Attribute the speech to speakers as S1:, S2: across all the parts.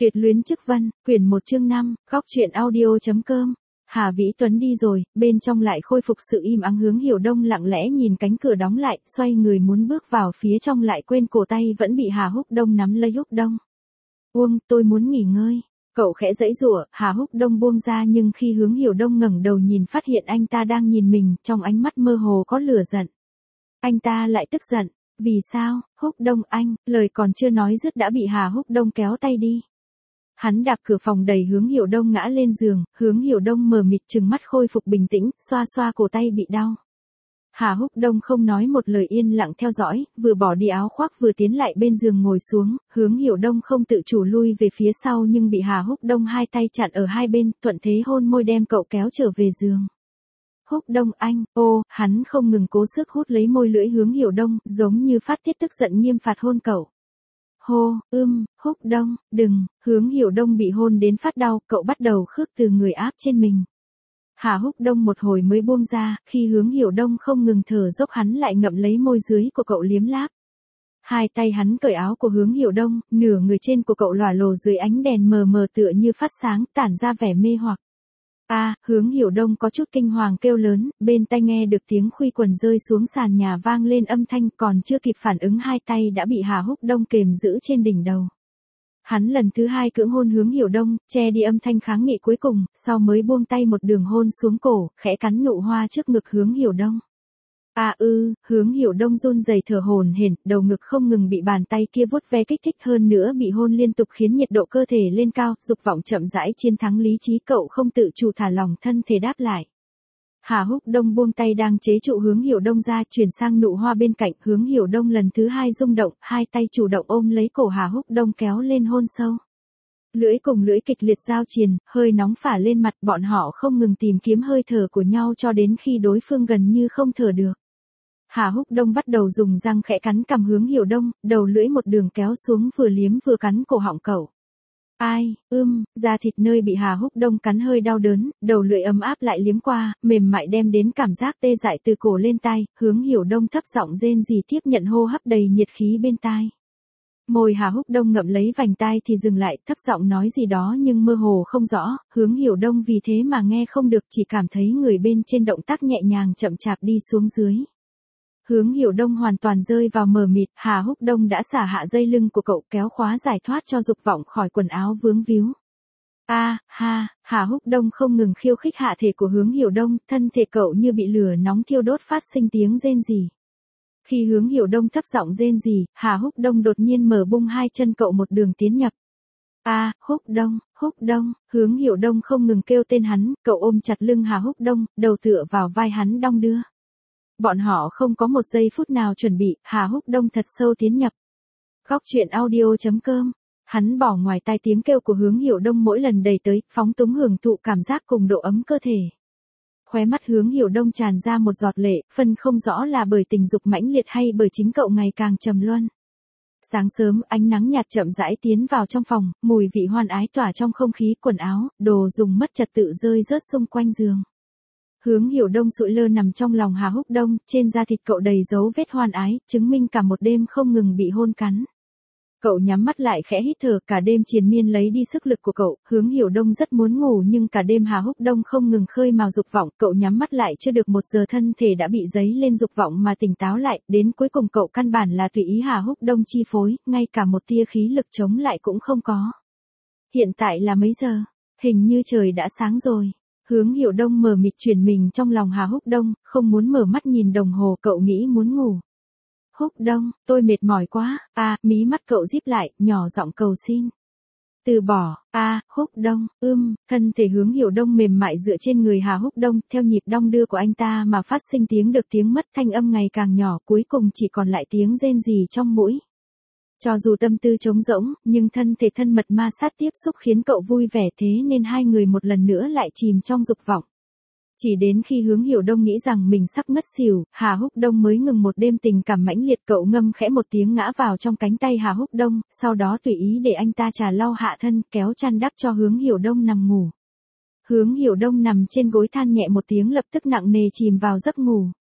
S1: Tuyệt luyến chức vân, quyển 1 chương 5, góc truyện audio.com. Hà Vĩ Tuấn đi rồi, bên trong lại khôi phục sự im ắng. Hướng Hiểu Đông lặng lẽ nhìn cánh cửa đóng lại, xoay người muốn bước vào phía trong lại quên cổ tay vẫn bị Hà Húc Đông nắm lấy. Húc Đông. Buông, tôi muốn nghỉ ngơi. Cậu khẽ giãy giụa, Hà Húc Đông buông ra nhưng khi Hướng Hiểu Đông ngẩng đầu nhìn phát hiện anh ta đang nhìn mình, trong ánh mắt mơ hồ có lửa giận. Anh ta lại tức giận. Vì sao, Húc Đông anh, lời còn chưa nói dứt đã bị Hà Húc Đông kéo tay đi. Hắn đạp cửa phòng đẩy Hướng Hiểu Đông ngã lên giường, Hướng Hiểu Đông mờ mịt trừng mắt khôi phục bình tĩnh, xoa xoa cổ tay bị đau. Hà Húc Đông không nói một lời yên lặng theo dõi, vừa bỏ đi áo khoác vừa tiến lại bên giường ngồi xuống, Hướng Hiểu Đông không tự chủ lui về phía sau nhưng bị Hà Húc Đông hai tay chặn ở hai bên, thuận thế hôn môi đem cậu kéo trở về giường. Húc Đông anh, hắn không ngừng cố sức hút lấy môi lưỡi Hướng Hiểu Đông, giống như phát tiết tức giận nghiêm phạt hôn cậu. Hô, Húc Đông, đừng, Hướng Hiểu Đông bị hôn đến phát đau, cậu bắt đầu khước từ người áp trên mình. Hà Húc Đông một hồi mới buông ra, khi Hướng Hiểu Đông không ngừng thở dốc hắn lại ngậm lấy môi dưới của cậu liếm láp. Hai tay hắn cởi áo của Hướng Hiểu Đông, nửa người trên của cậu lòa lồ dưới ánh đèn mờ mờ tựa như phát sáng, tản ra vẻ mê hoặc. Hướng Hiểu Đông có chút kinh hoàng kêu lớn, bên tai nghe được tiếng khuy quần rơi xuống sàn nhà vang lên âm thanh, còn chưa kịp phản ứng hai tay đã bị Hà Húc Đông kềm giữ trên đỉnh đầu. Hắn lần thứ hai cưỡng hôn Hướng Hiểu Đông, che đi âm thanh kháng nghị cuối cùng, sau mới buông tay một đường hôn xuống cổ, khẽ cắn nụ hoa trước ngực Hướng Hiểu Đông. Hướng Hiểu Đông run rẩy thở hổn hển, đầu ngực không ngừng bị bàn tay kia vuốt ve kích thích, hơn nữa bị hôn liên tục khiến nhiệt độ cơ thể lên cao, dục vọng chậm rãi chiến thắng lý trí, cậu không tự chủ thả lỏng thân thể đáp lại. Hà Húc Đông buông tay đang chế trụ Hướng Hiểu Đông ra, chuyển sang nụ hoa bên cạnh, Hướng Hiểu Đông lần thứ hai rung động, hai tay chủ động ôm lấy cổ Hà Húc Đông kéo lên hôn sâu. Lưỡi cùng lưỡi kịch liệt giao triền, hơi nóng phả lên mặt, bọn họ không ngừng tìm kiếm hơi thở của nhau cho đến khi đối phương gần như không thở được. Hà Húc Đông bắt đầu dùng răng khẽ cắn cằm Hướng Hiểu Đông, đầu lưỡi một đường kéo xuống vừa liếm vừa cắn cổ họng cậu. Da thịt nơi bị Hà Húc Đông cắn hơi đau đớn, đầu lưỡi ấm áp lại liếm qua, mềm mại đem đến cảm giác tê dại từ cổ lên tai, Hướng Hiểu Đông thấp giọng rên rỉ tiếp nhận hô hấp đầy nhiệt khí bên tai. Môi Hà Húc Đông ngậm lấy vành tai thì dừng lại, thấp giọng nói gì đó nhưng mơ hồ không rõ, Hướng Hiểu Đông vì thế mà nghe không được, chỉ cảm thấy người bên trên động tác nhẹ nhàng chậm chạp đi xuống dưới. Hướng Hiểu Đông hoàn toàn rơi vào mờ mịt, Hà Húc Đông đã xả hạ dây lưng của cậu, kéo khóa giải thoát cho dục vọng khỏi quần áo vướng víu. Hà Húc Đông không ngừng khiêu khích hạ thể của Hướng Hiểu Đông, thân thể cậu như bị lửa nóng thiêu đốt phát sinh tiếng rên rỉ. Khi Hướng Hiểu Đông thấp giọng rên rỉ, Hà Húc Đông đột nhiên mở bung hai chân cậu một đường tiến nhập. Húc Đông, Hướng Hiểu Đông không ngừng kêu tên hắn, cậu ôm chặt lưng Hà Húc Đông, đầu tựa vào vai hắn đong đưa. Bọn họ không có một giây phút nào chuẩn bị, Hà Húc Đông thật sâu tiến nhập. Góc truyện audio.com. Hắn bỏ ngoài tai tiếng kêu của Hướng Hiểu Đông mỗi lần đầy tới, phóng túng hưởng thụ cảm giác cùng độ ấm cơ thể. Khóe mắt Hướng Hiểu Đông tràn ra một giọt lệ, phân không rõ là bởi tình dục mãnh liệt hay bởi chính cậu ngày càng trầm luân. Sáng sớm, ánh nắng nhạt chậm rãi tiến vào trong phòng, mùi vị hoan ái tỏa trong không khí, quần áo, đồ dùng mất trật tự rơi rớt xung quanh giường. Hướng Hiểu Đông sụi lơ nằm trong lòng Hà Húc Đông, trên da thịt cậu đầy dấu vết hoan ái, chứng minh cả một đêm không ngừng bị hôn cắn. Cậu nhắm mắt lại khẽ hít thở, cả đêm triền miên lấy đi sức lực của cậu, Hướng Hiểu Đông rất muốn ngủ nhưng cả đêm Hà Húc Đông không ngừng khơi mào dục vọng, cậu nhắm mắt lại chưa được 1 giờ thân thể đã bị dấy lên dục vọng mà tỉnh táo lại, đến cuối cùng cậu căn bản là tùy ý Hà Húc Đông chi phối, ngay cả một tia khí lực chống lại cũng không có. Hiện tại là mấy giờ? Hình như trời đã sáng rồi. Hướng Hiểu Đông mờ mịt chuyển mình trong lòng Hà Húc Đông, không muốn mở mắt nhìn đồng hồ, cậu nghĩ muốn ngủ. Húc Đông, tôi mệt mỏi quá, mí mắt cậu díp lại, nhỏ giọng cầu xin. Từ bỏ, Húc Đông, thân thể Hướng Hiểu Đông mềm mại dựa trên người Hà Húc Đông, theo nhịp đong đưa của anh ta mà phát sinh tiếng được tiếng mất, thanh âm ngày càng nhỏ, cuối cùng chỉ còn lại tiếng rên rỉ trong mũi. Cho dù tâm tư trống rỗng, nhưng thân thể thân mật ma sát tiếp xúc khiến cậu vui vẻ, thế nên hai người một lần nữa lại chìm trong dục vọng. Chỉ đến khi Hướng Hiểu Đông nghĩ rằng mình sắp ngất xỉu, Hà Húc Đông mới ngừng một đêm tình cảm mãnh liệt, cậu ngâm khẽ một tiếng ngã vào trong cánh tay Hà Húc Đông, sau đó tùy ý để anh ta trà lau hạ thân, kéo chăn đắp cho Hướng Hiểu Đông nằm ngủ. Hướng Hiểu Đông nằm trên gối than nhẹ một tiếng lập tức nặng nề chìm vào giấc ngủ.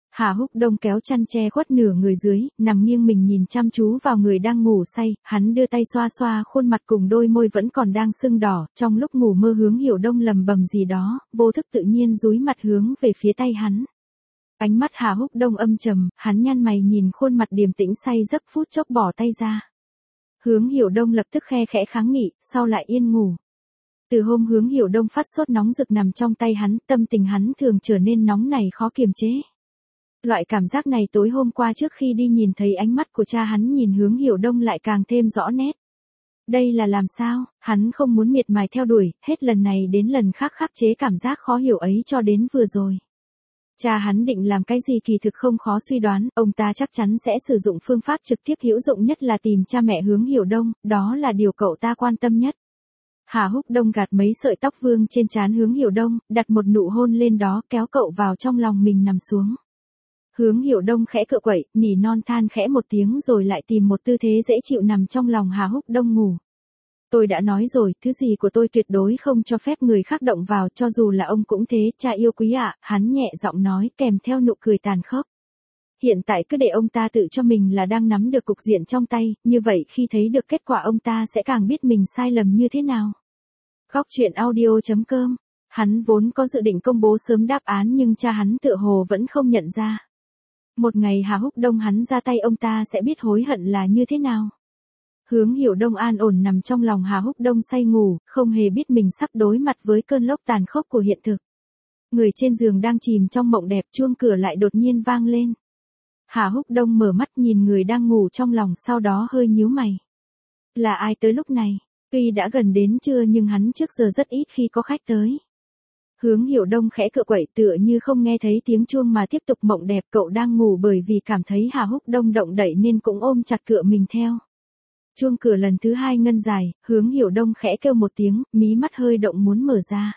S1: Hà Húc Đông kéo chăn che khuất nửa người dưới, nằm nghiêng mình nhìn chăm chú vào người đang ngủ say, hắn đưa tay xoa xoa khuôn mặt cùng đôi môi vẫn còn đang sưng đỏ, trong lúc ngủ mơ Hướng Hiểu Đông lầm bầm gì đó, vô thức tự nhiên dúi mặt hướng về phía tay hắn. Ánh mắt Hà Húc Đông âm trầm, hắn nhăn mày nhìn khuôn mặt điềm tĩnh say giấc phút chốc bỏ tay ra. Hướng Hiểu Đông lập tức khe khẽ kháng nghị, sau lại yên ngủ. Từ hôm Hướng Hiểu Đông phát sốt nóng rực nằm trong tay hắn, tâm tình hắn thường trở nên nóng nảy khó kiềm chế. Loại cảm giác này tối hôm qua trước khi đi nhìn thấy ánh mắt của cha hắn nhìn Hướng Hiểu Đông lại càng thêm rõ nét. Đây là làm sao, hắn không muốn miệt mài theo đuổi, hết lần này đến lần khác khắc chế cảm giác khó hiểu ấy cho đến vừa rồi. Cha hắn định làm cái gì kỳ thực không khó suy đoán, ông ta chắc chắn sẽ sử dụng phương pháp trực tiếp hữu dụng nhất là tìm cha mẹ Hướng Hiểu Đông, đó là điều cậu ta quan tâm nhất. Hà Húc Đông gạt mấy sợi tóc vương trên trán Hướng Hiểu Đông, đặt một nụ hôn lên đó kéo cậu vào trong lòng mình nằm xuống. Hướng Hiểu Đông khẽ cựa quậy, nỉ non than khẽ một tiếng rồi lại tìm một tư thế dễ chịu nằm trong lòng Hà Húc Đông ngủ. Tôi đã nói rồi, thứ gì của tôi tuyệt đối không cho phép người khác động vào, cho dù là ông cũng thế, cha yêu quý ạ, hắn nhẹ giọng nói kèm theo nụ cười tàn khốc. Hiện tại cứ để ông ta tự cho mình là đang nắm được cục diện trong tay, như vậy khi thấy được kết quả ông ta sẽ càng biết mình sai lầm như thế nào. Góc truyện audio.com. Hắn vốn có dự định công bố sớm đáp án nhưng cha hắn tựa hồ vẫn không nhận ra. Một ngày Hà Húc Đông hắn ra tay ông ta sẽ biết hối hận là như thế nào. Hướng Hiểu Đông an ổn nằm trong lòng Hà Húc Đông say ngủ, không hề biết mình sắp đối mặt với cơn lốc tàn khốc của hiện thực. Người trên giường đang chìm trong mộng đẹp, chuông cửa lại đột nhiên vang lên. Hà Húc Đông mở mắt nhìn người đang ngủ trong lòng, sau đó hơi nhíu mày. Là ai tới lúc này? Tuy đã gần đến trưa nhưng hắn trước giờ rất ít khi có khách tới. Hướng Hiểu Đông khẽ cựa quậy tựa như không nghe thấy tiếng chuông mà tiếp tục mộng đẹp, cậu đang ngủ bởi vì cảm thấy Hà Húc Đông động đậy nên cũng ôm chặt cựa mình theo. Chuông cửa lần thứ hai ngân dài, Hướng Hiểu Đông khẽ kêu một tiếng, mí mắt hơi động muốn mở ra.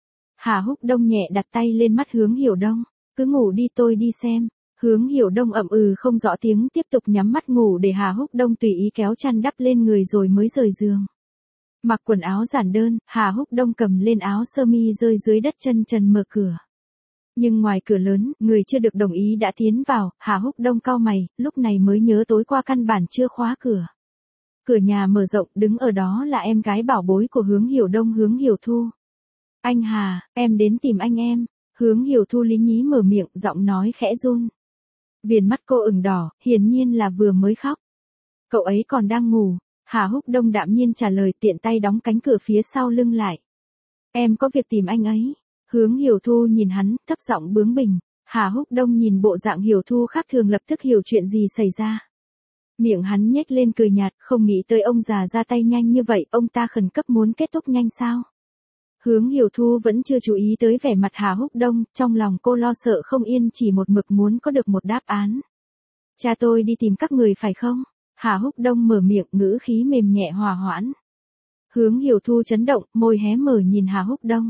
S1: Hà Húc Đông nhẹ đặt tay lên mắt Hướng Hiểu Đông, cứ ngủ đi tôi đi xem. Hướng Hiểu Đông ậm ừ không rõ tiếng tiếp tục nhắm mắt ngủ để Hà Húc Đông tùy ý kéo chăn đắp lên người rồi mới rời giường. Mặc quần áo giản đơn, Hà Húc Đông cầm lên áo sơ mi rơi dưới đất chân trần mở cửa. Nhưng ngoài cửa lớn, người chưa được đồng ý đã tiến vào, Hà Húc Đông cau mày, lúc này mới nhớ tối qua căn bản chưa khóa cửa. Cửa nhà mở rộng, đứng ở đó là em gái bảo bối của Hướng Hiểu Đông, Hướng Hiểu Thu. Anh Hà, em đến tìm anh em. Hướng Hiểu Thu lý nhí mở miệng, giọng nói khẽ run. Viền mắt cô ửng đỏ, hiển nhiên là vừa mới khóc. Cậu ấy còn đang ngủ. Hà Húc Đông đạm nhiên trả lời, tiện tay đóng cánh cửa phía sau lưng lại. Em có việc tìm anh ấy. Hướng Hiểu Thu nhìn hắn, thấp giọng bướng bỉnh. Hà Húc Đông nhìn bộ dạng Hiểu Thu khác thường lập tức hiểu chuyện gì xảy ra. Miệng hắn nhếch lên cười nhạt, không nghĩ tới ông già ra tay nhanh như vậy, ông ta khẩn cấp muốn kết thúc nhanh sao? Hướng Hiểu Thu vẫn chưa chú ý tới vẻ mặt Hà Húc Đông, trong lòng cô lo sợ không yên chỉ một mực muốn có được một đáp án. Cha tôi đi tìm các người phải không? Hà Húc Đông mở miệng, ngữ khí mềm nhẹ hòa hoãn. Hướng Hiểu Thu chấn động, môi hé mở nhìn Hà Húc Đông.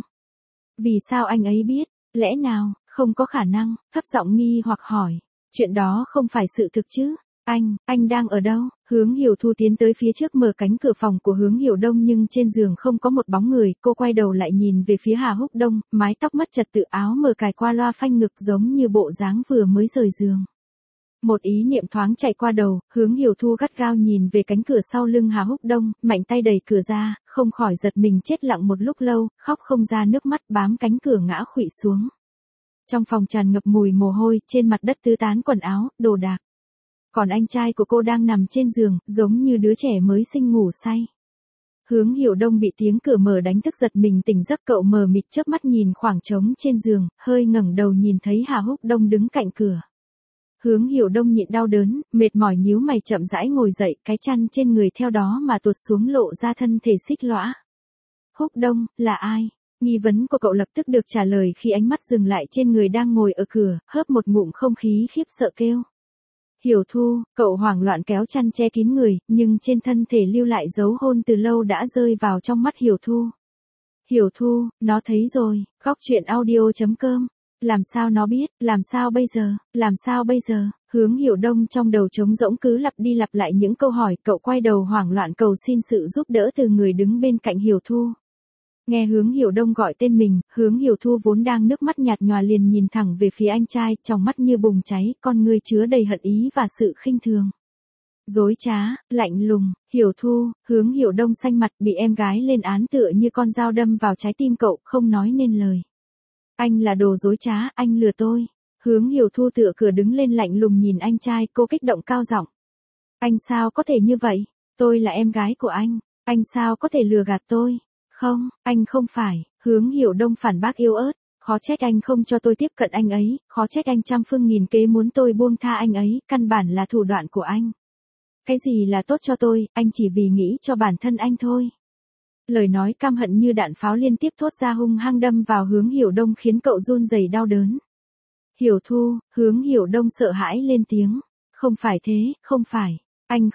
S1: Vì sao anh ấy biết? Lẽ nào, không có khả năng, thấp giọng nghi hoặc hỏi. Chuyện đó không phải sự thực chứ? Anh đang ở đâu? Hướng Hiểu Thu tiến tới phía trước mở cánh cửa phòng của Hướng Hiểu Đông nhưng trên giường không có một bóng người, cô quay đầu lại nhìn về phía Hà Húc Đông, mái tóc mất trật tự, áo mờ cài qua loa phanh ngực giống như bộ dáng vừa mới rời giường. Một ý niệm thoáng chạy qua đầu, Hướng Hiểu Thu gắt gao nhìn về cánh cửa sau lưng Hà Húc Đông, mạnh tay đẩy cửa ra, không khỏi giật mình chết lặng một lúc lâu, khóc không ra nước mắt, bám cánh cửa ngã khuỵu xuống. Trong phòng tràn ngập mùi mồ hôi, trên mặt đất tứ tán quần áo, đồ đạc. Còn anh trai của cô đang nằm trên giường, giống như đứa trẻ mới sinh ngủ say. Hướng Hiểu Đông bị tiếng cửa mở đánh thức giật mình tỉnh giấc, cậu mờ mịt chớp mắt nhìn khoảng trống trên giường, hơi ngẩng đầu nhìn thấy Hà Húc Đông đứng cạnh cửa. Hướng Hiểu Đông nhịn đau đớn, mệt mỏi nhíu mày chậm rãi ngồi dậy, cái chăn trên người theo đó mà tuột xuống lộ ra thân thể xích lõa. Húc Đông, là ai? Nghi vấn của cậu lập tức được trả lời khi ánh mắt dừng lại trên người đang ngồi ở cửa, hớp một ngụm không khí khiếp sợ kêu. Hiểu Thu, cậu hoảng loạn kéo chăn che kín người, nhưng trên thân thể lưu lại dấu hôn từ lâu đã rơi vào trong mắt Hiểu Thu. Hiểu Thu, nó thấy rồi, góc truyện audio.com. Làm sao nó biết, làm sao bây giờ, Hướng Hiểu Đông trong đầu trống rỗng cứ lặp đi lặp lại những câu hỏi, cậu quay đầu hoảng loạn cầu xin sự giúp đỡ từ người đứng bên cạnh Hiểu Thu. Nghe Hướng Hiểu Đông gọi tên mình, Hướng Hiểu Thu vốn đang nước mắt nhạt nhòa liền nhìn thẳng về phía anh trai, trong mắt như bùng cháy, con ngươi chứa đầy hận ý và sự khinh thường. Dối trá, lạnh lùng, Hiểu Thu, Hướng Hiểu Đông xanh mặt bị em gái lên án tựa như con dao đâm vào trái tim cậu, không nói nên lời. Anh là đồ dối trá, anh lừa tôi. Hướng Hiểu Thu tựa cửa đứng lên lạnh lùng nhìn anh trai, cô kích động cao giọng. Anh sao có thể như vậy? Tôi là em gái của anh sao có thể lừa gạt tôi? Không, anh không phải, Hướng Hiểu Đông phản bác yếu ớt, khó trách anh không cho tôi tiếp cận anh ấy, khó trách anh trăm phương nghìn kế muốn tôi buông tha anh ấy, căn bản là thủ đoạn của anh. Cái gì là tốt cho tôi, anh chỉ vì nghĩ cho bản thân anh thôi. Lời nói căm hận như đạn pháo liên tiếp thốt ra hung hăng đâm vào Hướng Hiểu Đông khiến cậu run rẩy đau đớn. Hiểu Thu, Hướng Hiểu Đông sợ hãi lên tiếng. Không phải thế, không phải. Anh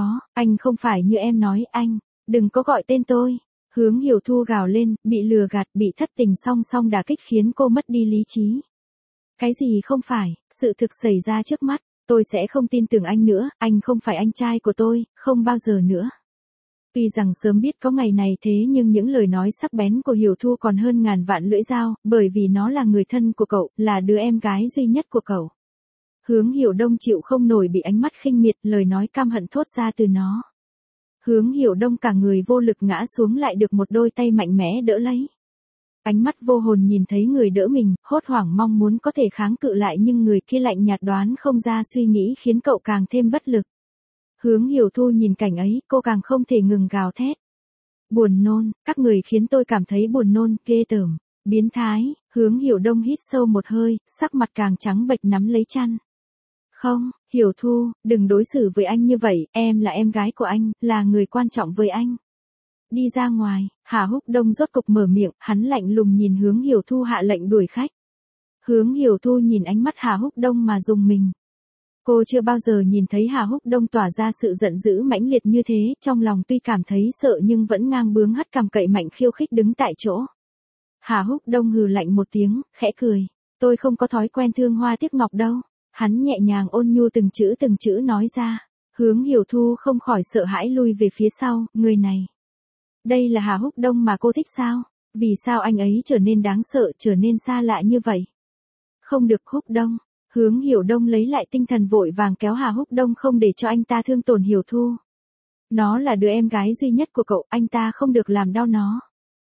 S1: không phải như em nói, anh. Đừng có gọi tên tôi. Hướng Hiểu Thu gào lên, bị lừa gạt, bị thất tình song song đả kích khiến cô mất đi lý trí. Cái gì không phải, sự thực xảy ra trước mắt. Tôi sẽ không tin tưởng anh nữa, anh không phải anh trai của tôi, không bao giờ nữa. Tuy rằng sớm biết có ngày này thế nhưng những lời nói sắc bén của Hiểu Thu còn hơn ngàn vạn lưỡi dao, bởi vì nó là người thân của cậu, là đứa em gái duy nhất của cậu. Hướng Hiểu Đông chịu không nổi bị ánh mắt khinh miệt, lời nói căm hận thốt ra từ nó. Hướng Hiểu Đông cả người vô lực ngã xuống lại được một đôi tay mạnh mẽ đỡ lấy. Ánh mắt vô hồn nhìn thấy người đỡ mình, hốt hoảng mong muốn có thể kháng cự lại nhưng người kia lạnh nhạt đoán không ra suy nghĩ khiến cậu càng thêm bất lực. Hướng Hiểu Thu nhìn cảnh ấy, cô càng không thể ngừng gào thét. Buồn nôn, các người khiến tôi cảm thấy buồn nôn, ghê tởm, biến thái. Hướng Hiểu Đông hít sâu một hơi, sắc mặt càng trắng bệch nắm lấy chăn. Không, Hiểu Thu, đừng đối xử với anh như vậy, em là em gái của anh, là người quan trọng với anh. Đi ra ngoài, Hà Húc Đông rốt cục mở miệng, hắn lạnh lùng nhìn Hướng Hiểu Thu hạ lệnh đuổi khách. Hướng Hiểu Thu nhìn ánh mắt Hà Húc Đông mà rùng mình. Cô chưa bao giờ nhìn thấy Hà Húc Đông tỏa ra sự giận dữ mãnh liệt như thế, trong lòng tuy cảm thấy sợ nhưng vẫn ngang bướng hất cằm cậy mạnh khiêu khích đứng tại chỗ. Hà Húc Đông hừ lạnh một tiếng, khẽ cười. Tôi không có thói quen thương hoa tiếc ngọc đâu. Hắn nhẹ nhàng ôn nhu từng chữ nói ra. Hướng Hiểu Thu không khỏi sợ hãi lui về phía sau, người này. Đây là Hà Húc Đông mà cô thích sao? Vì sao anh ấy trở nên đáng sợ, trở nên xa lạ như vậy? Không được Húc Đông. Hướng Hiểu Đông lấy lại tinh thần vội vàng kéo Hà Húc Đông không để cho anh ta thương tổn Hiểu Thu. Nó là đứa em gái duy nhất của cậu, anh ta không được làm đau nó.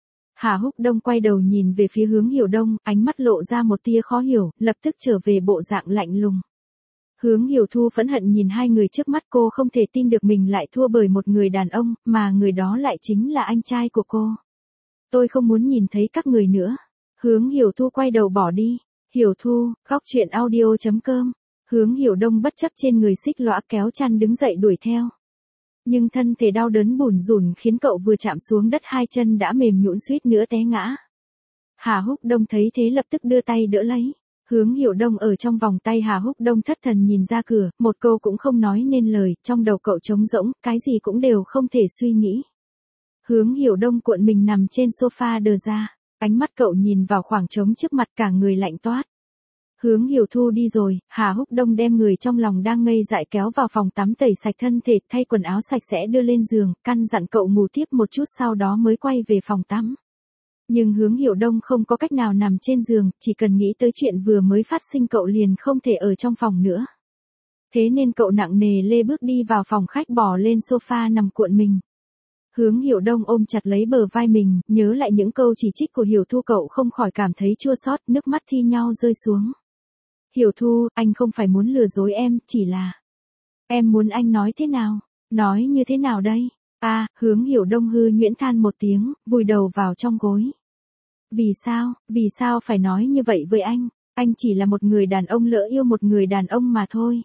S1: Hà Húc Đông quay đầu nhìn về phía Hướng Hiểu Đông, ánh mắt lộ ra một tia khó hiểu, lập tức trở về bộ dạng lạnh lùng. Hướng Hiểu Thu phẫn hận nhìn hai người trước mắt, cô không thể tin được mình lại thua bởi một người đàn ông, mà người đó lại chính là anh trai của cô. Tôi không muốn nhìn thấy các người nữa. Hướng Hiểu Thu quay đầu bỏ đi. Hiểu Thu, góc truyện audio.com. Hướng Hiểu Đông bất chấp trên người xích lõa kéo chăn đứng dậy đuổi theo. Nhưng thân thể đau đớn bủn rủn khiến cậu vừa chạm xuống đất hai chân đã mềm nhũn suýt nữa té ngã. Hà Húc Đông thấy thế lập tức đưa tay đỡ lấy. Hướng Hiểu Đông ở trong vòng tay Hà Húc Đông thất thần nhìn ra cửa, một câu cũng không nói nên lời, trong đầu cậu trống rỗng, cái gì cũng đều không thể suy nghĩ. Hướng Hiểu Đông cuộn mình nằm trên sofa đờ ra, ánh mắt cậu nhìn vào khoảng trống trước mặt cả người lạnh toát. Hướng Hiểu Thu đi rồi, Hà Húc Đông đem người trong lòng đang ngây dại kéo vào phòng tắm tẩy sạch thân thể, thay quần áo sạch sẽ đưa lên giường, căn dặn cậu ngủ tiếp một chút sau đó mới quay về phòng tắm. Nhưng Hướng Hiểu Đông không có cách nào nằm trên giường, chỉ cần nghĩ tới chuyện vừa mới phát sinh cậu liền không thể ở trong phòng nữa. Thế nên cậu nặng nề lê bước đi vào phòng khách bò lên sofa nằm cuộn mình. Hướng Hiểu Đông ôm chặt lấy bờ vai mình, nhớ lại những câu chỉ trích của Hiểu Thu cậu không khỏi cảm thấy chua xót, nước mắt thi nhau rơi xuống. Hiểu Thu, anh không phải muốn lừa dối em, chỉ là... Em muốn anh nói thế nào? Nói như thế nào đây? Hướng Hiểu Đông hư nhuyễn than một tiếng, vùi đầu vào trong gối. Vì sao phải nói như vậy với anh chỉ là một người đàn ông lỡ yêu một người đàn ông mà thôi.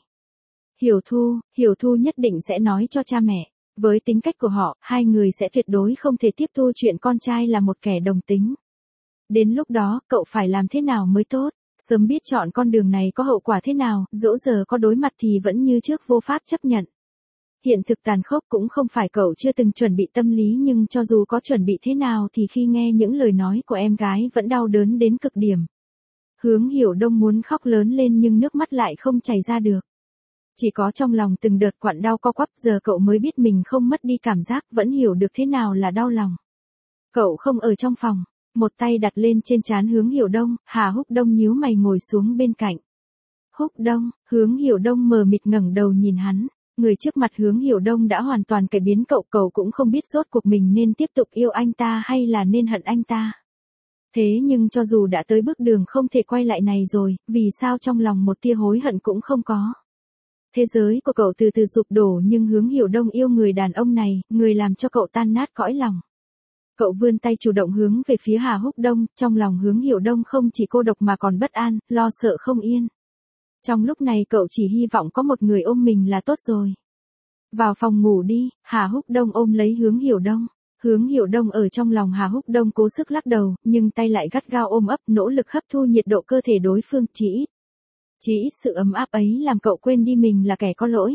S1: Hiểu Thu nhất định sẽ nói cho cha mẹ. Với tính cách của họ, hai người sẽ tuyệt đối không thể tiếp thu chuyện con trai là một kẻ đồng tính. Đến lúc đó, cậu phải làm thế nào mới tốt? Sớm biết chọn con đường này có hậu quả thế nào, dẫu giờ có đối mặt thì vẫn như trước vô pháp chấp nhận. Hiện thực tàn khốc cũng không phải cậu chưa từng chuẩn bị tâm lý nhưng cho dù có chuẩn bị thế nào thì khi nghe những lời nói của em gái vẫn đau đớn đến cực điểm. Hướng Hiểu Đông muốn khóc lớn lên nhưng nước mắt lại không chảy ra được. Chỉ có trong lòng từng đợt quặn đau co quắp giờ cậu mới biết mình không mất đi cảm giác vẫn hiểu được thế nào là đau lòng. Cậu không ở trong phòng, một tay đặt lên trên trán Hướng Hiểu Đông, Hà Húc Đông nhíu mày ngồi xuống bên cạnh. Húc Đông, Hướng Hiểu Đông mờ mịt ngẩng đầu nhìn hắn, người trước mặt Hướng Hiểu Đông đã hoàn toàn cải biến cậu cũng không biết rốt cuộc mình nên tiếp tục yêu anh ta hay là nên hận anh ta. Thế nhưng cho dù đã tới bước đường không thể quay lại này rồi, vì sao trong lòng một tia hối hận cũng không có. Thế giới của cậu từ từ sụp đổ nhưng Hướng Hiểu Đông yêu người đàn ông này, người làm cho cậu tan nát cõi lòng. Cậu vươn tay chủ động hướng về phía Hà Húc Đông, trong lòng Hướng Hiểu Đông không chỉ cô độc mà còn bất an, lo sợ không yên. Trong lúc này cậu chỉ hy vọng có một người ôm mình là tốt rồi. Vào phòng ngủ đi, Hà Húc Đông ôm lấy Hướng Hiểu Đông. Hướng Hiểu Đông ở trong lòng Hà Húc Đông cố sức lắc đầu, nhưng tay lại gắt gao ôm ấp nỗ lực hấp thu nhiệt độ cơ thể đối phương chỉ ít sự ấm áp ấy làm cậu quên đi mình là kẻ có lỗi.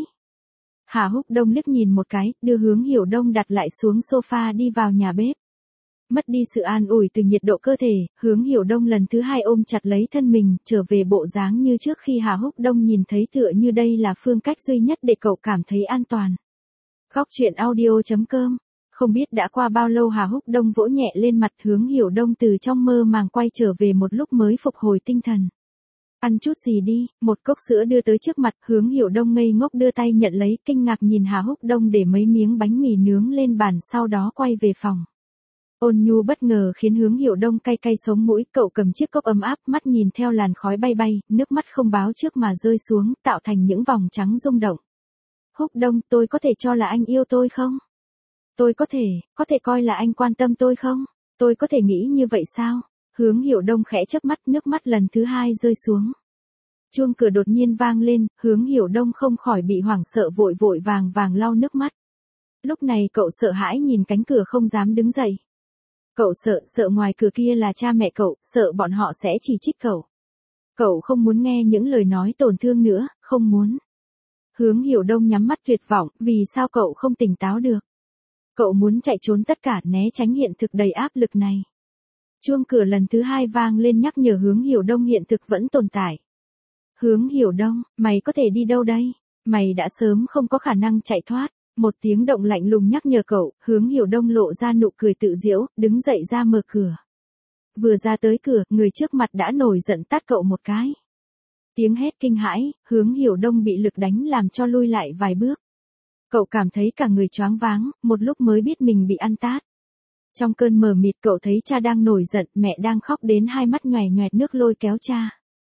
S1: Hà Húc Đông liếc nhìn một cái, đưa Hướng Hiểu Đông đặt lại xuống sofa đi vào nhà bếp. Mất đi sự an ủi từ nhiệt độ cơ thể, Hướng Hiểu Đông lần thứ hai ôm chặt lấy thân mình, trở về bộ dáng như trước khi Hà Húc Đông nhìn thấy tựa như đây là phương cách duy nhất để cậu cảm thấy an toàn. Góc truyện audio.com. Không biết đã qua bao lâu Hà Húc Đông vỗ nhẹ lên mặt Hướng Hiểu Đông từ trong mơ màng quay trở về một lúc mới phục hồi tinh thần. Ăn chút gì đi, một cốc sữa đưa tới trước mặt, Hướng Hiểu Đông ngây ngốc đưa tay nhận lấy, kinh ngạc nhìn Hà Húc Đông để mấy miếng bánh mì nướng lên bàn sau đó quay về phòng. Ôn nhu bất ngờ khiến Hướng Hiểu Đông cay cay sống mũi, cậu cầm chiếc cốc ấm áp, mắt nhìn theo làn khói bay bay, nước mắt không báo trước mà rơi xuống, tạo thành những vòng trắng rung động. Húc Đông, tôi có thể cho là anh yêu tôi không? Tôi có thể coi là anh quan tâm tôi không? Tôi có thể nghĩ như vậy sao? Hướng Hiểu Đông khẽ chớp mắt, nước mắt lần thứ hai rơi xuống. Chuông cửa đột nhiên vang lên, Hướng Hiểu Đông không khỏi bị hoảng sợ vội vội vàng lau nước mắt. Lúc này cậu sợ hãi nhìn cánh cửa không dám đứng dậy. Cậu sợ ngoài cửa kia là cha mẹ cậu, sợ bọn họ sẽ chỉ trích cậu. Cậu không muốn nghe những lời nói tổn thương nữa, không muốn. Hướng Hiểu Đông nhắm mắt tuyệt vọng, vì sao cậu không tỉnh táo được? Cậu muốn chạy trốn tất cả, né tránh hiện thực đầy áp lực này. Chuông cửa lần thứ hai vang lên nhắc nhở Hướng Hiểu Đông hiện thực vẫn tồn tại. Hướng Hiểu Đông, mày có thể đi đâu đây? Mày đã sớm không có khả năng chạy thoát. Một tiếng động lạnh lùng nhắc nhở cậu, Hướng Hiểu Đông lộ ra nụ cười tự giễu, đứng dậy ra mở cửa. Vừa ra tới cửa, người trước mặt đã nổi giận tát cậu một cái. Tiếng hét kinh hãi, Hướng Hiểu Đông bị lực đánh làm cho lui lại vài bước. Cậu cảm thấy cả người choáng váng, một lúc mới biết mình bị ăn tát. Trong cơn mờ mịt cậu thấy cha đang nổi giận, mẹ đang khóc đến hai mắt nhoẻn nhoẹt nước lôi kéo cha.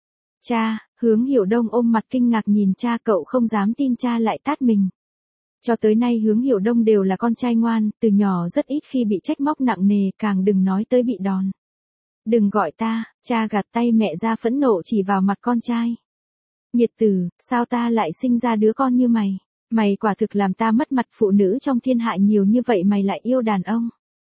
S1: Cha, Hướng Hiểu Đông ôm mặt kinh ngạc nhìn cha, cậu không dám tin cha lại tát mình. Cho tới nay Hướng Hiểu Đông đều là con trai ngoan, từ nhỏ rất ít khi bị trách móc nặng nề, càng đừng nói tới bị đòn. Đừng gọi ta, cha gạt tay mẹ ra phẫn nộ chỉ vào mặt con trai. Nhiệt tử, sao ta lại sinh ra đứa con như mày? Mày quả thực làm ta mất mặt, phụ nữ trong thiên hạ nhiều như vậy mày lại yêu đàn ông.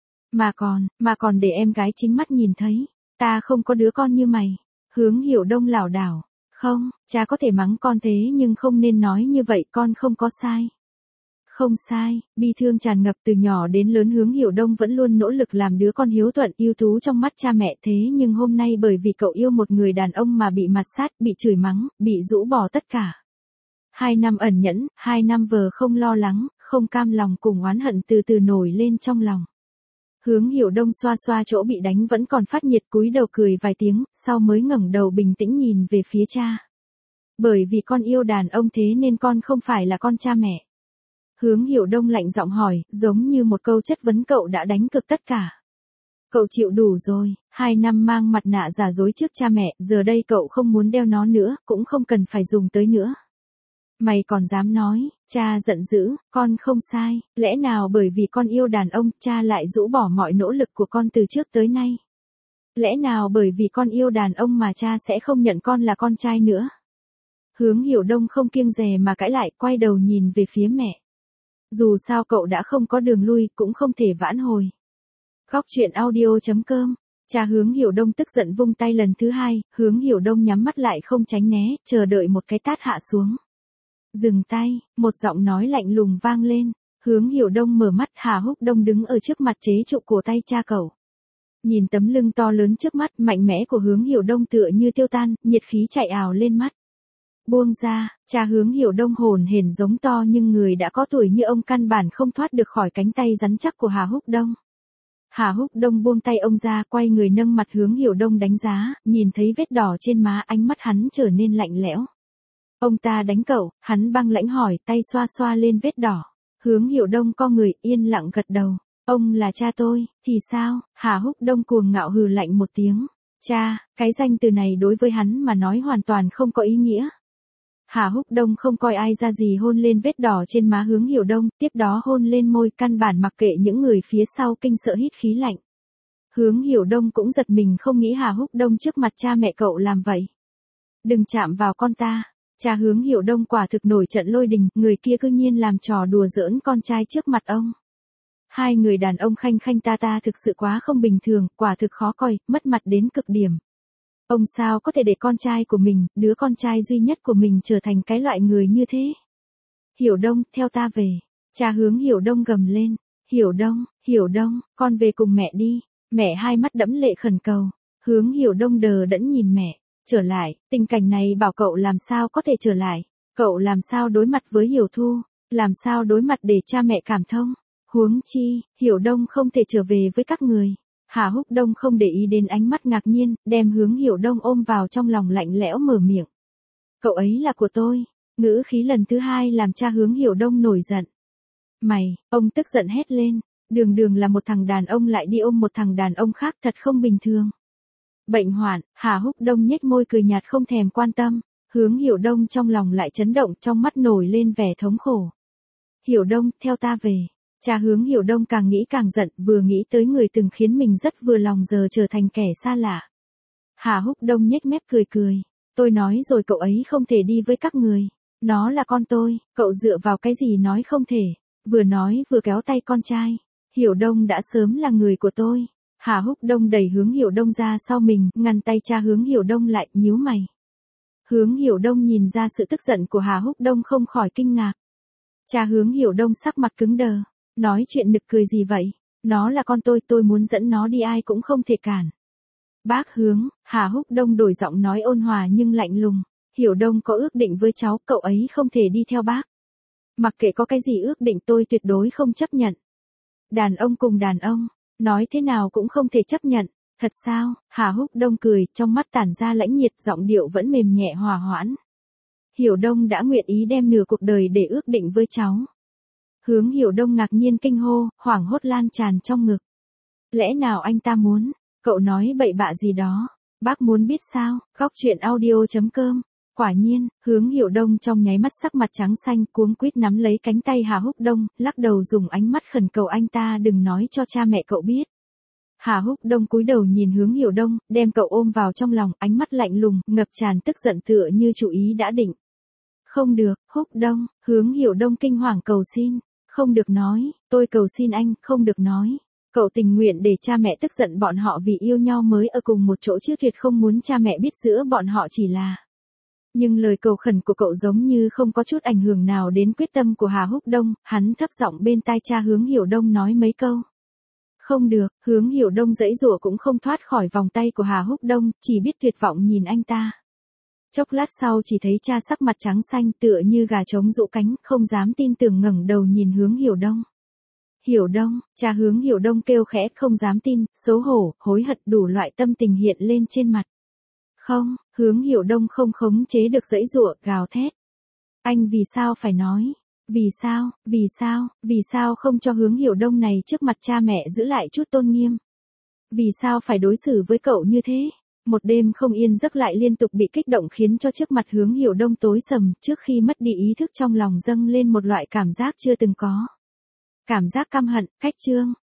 S1: Mà còn để em gái chính mắt nhìn thấy, ta không có đứa con như mày. Hướng Hiểu Đông lảo đảo, không, cha có thể mắng con thế nhưng không nên nói như vậy, con không có sai. Không sai, bi thương tràn ngập từ nhỏ đến lớn Hướng Hiểu Đông vẫn luôn nỗ lực làm đứa con hiếu thuận ưu tú trong mắt cha mẹ, thế nhưng hôm nay bởi vì cậu yêu một người đàn ông mà bị mạt sát, bị chửi mắng, bị rũ bỏ tất cả. 2 năm ẩn nhẫn, 2 năm vờ không lo lắng, không cam lòng cùng oán hận từ từ nổi lên trong lòng. Hướng Hiểu Đông xoa xoa chỗ bị đánh vẫn còn phát nhiệt, cúi đầu cười vài tiếng, sau mới ngẩng đầu bình tĩnh nhìn về phía cha. Bởi vì con yêu đàn ông thế nên con không phải là con cha mẹ. Hướng Hiểu Đông lạnh giọng hỏi, giống như một câu chất vấn, cậu đã đánh cực tất cả. Cậu chịu đủ rồi, 2 năm mang mặt nạ giả dối trước cha mẹ, giờ đây cậu không muốn đeo nó nữa, cũng không cần phải dùng tới nữa. Mày còn dám nói, cha giận dữ, con không sai, lẽ nào bởi vì con yêu đàn ông, cha lại rũ bỏ mọi nỗ lực của con từ trước tới nay? Lẽ nào bởi vì con yêu đàn ông mà cha sẽ không nhận con là con trai nữa? Hướng Hiểu Đông không kiêng dè mà cãi lại, quay đầu nhìn về phía mẹ. Dù sao cậu đã không có đường lui, cũng không thể vãn hồi. Góc truyện audio.com. Cha Hướng Hiểu Đông tức giận vung tay lần thứ hai, Hướng Hiểu Đông nhắm mắt lại không tránh né, chờ đợi một cái tát hạ xuống. Dừng tay, một giọng nói lạnh lùng vang lên. Hướng Hiểu Đông mở mắt, Hà Húc Đông đứng ở trước mặt chế trụ cổ tay cha cậu. Nhìn tấm lưng to lớn trước mắt, mạnh mẽ của Hướng Hiểu Đông tựa như tiêu tan, nhiệt khí chạy ào lên mắt. Buông ra, cha Hướng Hiểu Đông hồn hển giống to nhưng người đã có tuổi như ông căn bản không thoát được khỏi cánh tay rắn chắc của Hà Húc Đông. Hà Húc Đông buông tay ông ra, quay người nâng mặt hướng Hiểu Đông đánh giá, nhìn thấy vết đỏ trên má, ánh mắt hắn trở nên lạnh lẽo. Ông ta đánh cậu, hắn băng lãnh hỏi, tay xoa xoa lên vết đỏ. Hướng Hiểu Đông co người, yên lặng gật đầu. Ông là cha tôi, thì sao? Hà Húc Đông cuồng ngạo hừ lạnh một tiếng. Cha, cái danh từ này đối với hắn mà nói hoàn toàn không có ý nghĩa. Hà Húc Đông không coi ai ra gì, hôn lên vết đỏ trên má Hướng Hiểu Đông, tiếp đó hôn lên môi, căn bản mặc kệ những người phía sau kinh sợ hít khí lạnh. Hướng Hiểu Đông cũng giật mình, không nghĩ Hà Húc Đông trước mặt cha mẹ cậu làm vậy. Đừng chạm vào con ta. Cha Hướng Hiểu Đông quả thực nổi trận lôi đình, người kia cư nhiên làm trò đùa giỡn con trai trước mặt ông. Hai người đàn ông khanh khanh ta ta thực sự quá không bình thường, quả thực khó coi, mất mặt đến cực điểm. Ông sao có thể để con trai của mình, đứa con trai duy nhất của mình trở thành cái loại người như thế? Hiểu Đông, theo ta về. Cha Hướng Hiểu Đông gầm lên. Hiểu Đông, con về cùng mẹ đi. Mẹ hai mắt đẫm lệ khẩn cầu. Hướng Hiểu Đông đờ đẫn nhìn mẹ. Trở lại, tình cảnh này bảo cậu làm sao có thể trở lại. Cậu làm sao đối mặt với Hiểu Thu, làm sao đối mặt để cha mẹ cảm thông. Huống chi, Hiểu Đông không thể trở về với các người. Hà Húc Đông không để ý đến ánh mắt ngạc nhiên, đem Hướng Hiểu Đông ôm vào trong lòng, lạnh lẽo mở miệng. Cậu ấy là của tôi. Ngữ khí lần thứ hai làm cha Hướng Hiểu Đông nổi giận. Mày, ông tức giận hét lên. Đường đường là một thằng đàn ông lại đi ôm một thằng đàn ông khác, thật không bình thường. Bệnh hoạn. Hà Húc Đông nhếch môi cười nhạt không thèm quan tâm. Hướng Hiểu Đông trong lòng lại chấn động, trong mắt nổi lên vẻ thống khổ. Hiểu Đông, theo ta về. Cha Hướng Hiểu Đông càng nghĩ càng giận, vừa nghĩ tới người từng khiến mình rất vừa lòng giờ trở thành kẻ xa lạ. Hà Húc Đông nhếch mép cười cười. Tôi nói rồi, cậu ấy không thể đi với các người. Nó là con tôi, cậu dựa vào cái gì nói không thể. Vừa nói vừa kéo tay con trai. Hiểu Đông đã sớm là người của tôi. Hà Húc Đông đẩy Hướng Hiểu Đông ra sau mình, ngăn tay cha Hướng Hiểu Đông lại, nhíu mày. Hướng Hiểu Đông nhìn ra sự tức giận của Hà Húc Đông không khỏi kinh ngạc. Cha Hướng Hiểu Đông sắc mặt cứng đờ. Nói chuyện nực cười gì vậy? Nó là con tôi muốn dẫn nó đi ai cũng không thể cản. Bác Hướng, Hà Húc Đông đổi giọng nói ôn hòa nhưng lạnh lùng. Hiểu Đông có ước định với cháu, cậu ấy không thể đi theo bác. Mặc kệ có cái gì ước định, tôi tuyệt đối không chấp nhận. Đàn ông cùng đàn ông, nói thế nào cũng không thể chấp nhận. Thật sao? Hà Húc Đông cười, trong mắt tản ra lãnh nhiệt, giọng điệu vẫn mềm nhẹ hòa hoãn. Hiểu Đông đã nguyện ý đem nửa cuộc đời để ước định với cháu. Hướng Hiểu Đông ngạc nhiên kinh hô, hoảng hốt lan tràn trong ngực. Lẽ nào anh ta muốn? Cậu nói bậy bạ gì đó? Bác muốn biết sao? Góc truyện audio.com. Quả nhiên, Hướng Hiểu Đông trong nháy mắt sắc mặt trắng xanh, cuống quýt nắm lấy cánh tay Hà Húc Đông, lắc đầu dùng ánh mắt khẩn cầu anh ta đừng nói cho cha mẹ cậu biết. Hà Húc Đông cúi đầu nhìn Hướng Hiểu Đông, đem cậu ôm vào trong lòng, ánh mắt lạnh lùng, ngập tràn tức giận tựa như chủ ý đã định. Không được, Húc Đông. Hướng Hiểu Đông kinh hoàng cầu xin. Không được nói, tôi cầu xin anh, không được nói. Cậu tình nguyện để cha mẹ tức giận bọn họ vì yêu nhau mới ở cùng một chỗ chứ tuyệt không muốn cha mẹ biết giữa bọn họ chỉ là. Nhưng lời cầu khẩn của cậu giống như không có chút ảnh hưởng nào đến quyết tâm của Hà Húc Đông, hắn thấp giọng bên tai cha Hướng Hiểu Đông nói mấy câu. Không được, Hướng Hiểu Đông giãy giụa cũng không thoát khỏi vòng tay của Hà Húc Đông, chỉ biết tuyệt vọng nhìn anh ta. Chốc lát sau chỉ thấy cha sắc mặt trắng xanh tựa như gà trống rũ cánh, không dám tin tưởng ngẩng đầu nhìn Hướng Hiểu Đông. Hiểu Đông, cha Hướng Hiểu Đông kêu khẽ, không dám tin, xấu hổ, hối hận, đủ loại tâm tình hiện lên trên mặt. Không, Hướng Hiểu Đông không khống chế được giãy giụa, gào thét. Anh vì sao phải nói? Vì sao không cho Hướng Hiểu Đông này trước mặt cha mẹ giữ lại chút tôn nghiêm? Vì sao phải đối xử với cậu như thế? Một đêm không yên giấc lại liên tục bị kích động khiến cho trước mặt Hướng Hiểu Đông tối sầm, trước khi mất đi ý thức trong lòng dâng lên một loại cảm giác chưa từng có. Cảm giác căm hận, cách trương,